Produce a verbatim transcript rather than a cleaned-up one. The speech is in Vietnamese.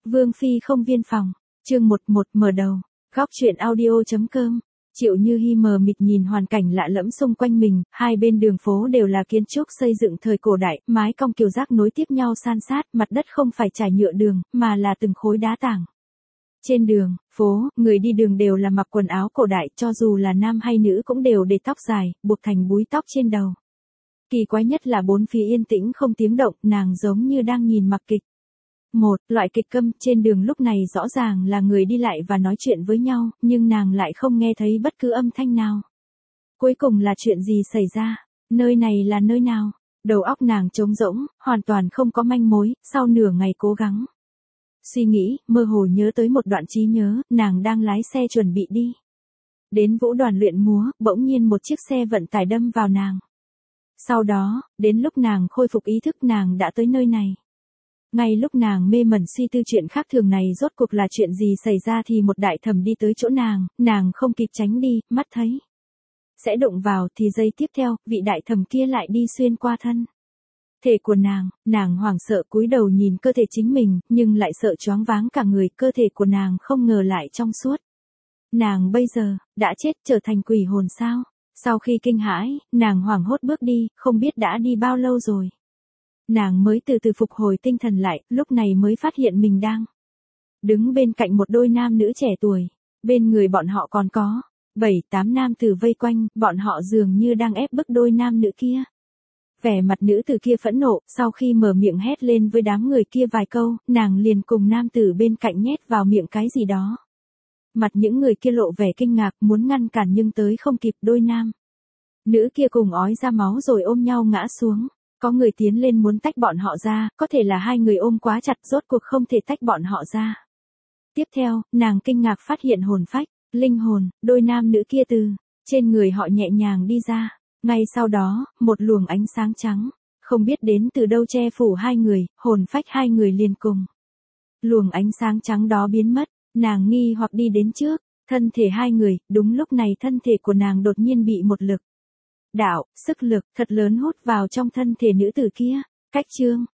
Vương Phi không viên phòng, chương một một mở đầu, góc truyện audio.com. Triệu Như Hi mờ mịt nhìn hoàn cảnh lạ lẫm xung quanh mình, hai bên đường phố đều là kiến trúc xây dựng thời cổ đại, mái cong kiều giác nối tiếp nhau san sát, mặt đất không phải trải nhựa đường, mà là từng khối đá tảng. Trên đường, phố, người đi đường đều là mặc quần áo cổ đại, cho dù là nam hay nữ cũng đều để tóc dài, buộc thành búi tóc trên đầu. Kỳ quái nhất là bốn phía yên tĩnh không tiếng động, nàng giống như đang nhìn mặc kịch. Một, loại kịch câm, trên đường lúc này rõ ràng là người đi lại và nói chuyện với nhau, nhưng nàng lại không nghe thấy bất cứ âm thanh nào. Cuối cùng là chuyện gì xảy ra? Nơi này là nơi nào? Đầu óc nàng trống rỗng, hoàn toàn không có manh mối, sau nửa ngày cố gắng suy nghĩ, mơ hồ nhớ tới một đoạn trí nhớ, nàng đang lái xe chuẩn bị đi đến vũ đoàn luyện múa, bỗng nhiên một chiếc xe vận tải đâm vào nàng. Sau đó, đến lúc nàng khôi phục ý thức nàng đã tới nơi này. Ngay lúc nàng mê mẩn suy tư chuyện khác thường này rốt cuộc là chuyện gì xảy ra thì một đại thẩm đi tới chỗ nàng, nàng không kịp tránh đi, mắt thấy sẽ đụng vào thì giây tiếp theo, vị đại thẩm kia lại đi xuyên qua thân thể của nàng, nàng hoảng sợ cúi đầu nhìn cơ thể chính mình, nhưng lại sợ choáng váng cả người, cơ thể của nàng không ngờ lại trong suốt. Nàng bây giờ, đã chết trở thành quỷ hồn sao? Sau khi kinh hãi, nàng hoảng hốt bước đi, không biết đã đi bao lâu rồi. Nàng mới từ từ phục hồi tinh thần lại, lúc này mới phát hiện mình đang đứng bên cạnh một đôi nam nữ trẻ tuổi. Bên người bọn họ còn có bảy tám nam tử vây quanh, bọn họ dường như đang ép bức đôi nam nữ kia. Vẻ mặt nữ tử kia phẫn nộ, sau khi mở miệng hét lên với đám người kia vài câu, nàng liền cùng nam tử bên cạnh nhét vào miệng cái gì đó. Mặt những người kia lộ vẻ kinh ngạc, muốn ngăn cản nhưng tới không kịp, đôi nam nữ kia cùng ói ra máu rồi ôm nhau ngã xuống. Có người tiến lên muốn tách bọn họ ra, có thể là hai người ôm quá chặt, rốt cuộc không thể tách bọn họ ra. Tiếp theo, nàng kinh ngạc phát hiện hồn phách, linh hồn, đôi nam nữ kia từ trên người họ nhẹ nhàng đi ra. Ngay sau đó, một luồng ánh sáng trắng, không biết đến từ đâu che phủ hai người, hồn phách hai người liền cùng. Luồng ánh sáng trắng đó biến mất, nàng nghi hoặc đi đến trước, thân thể hai người, đúng lúc này thân thể của nàng đột nhiên bị một lực đạo, sức lực thật lớn hút vào trong thân thể nữ tử kia. Cách chương,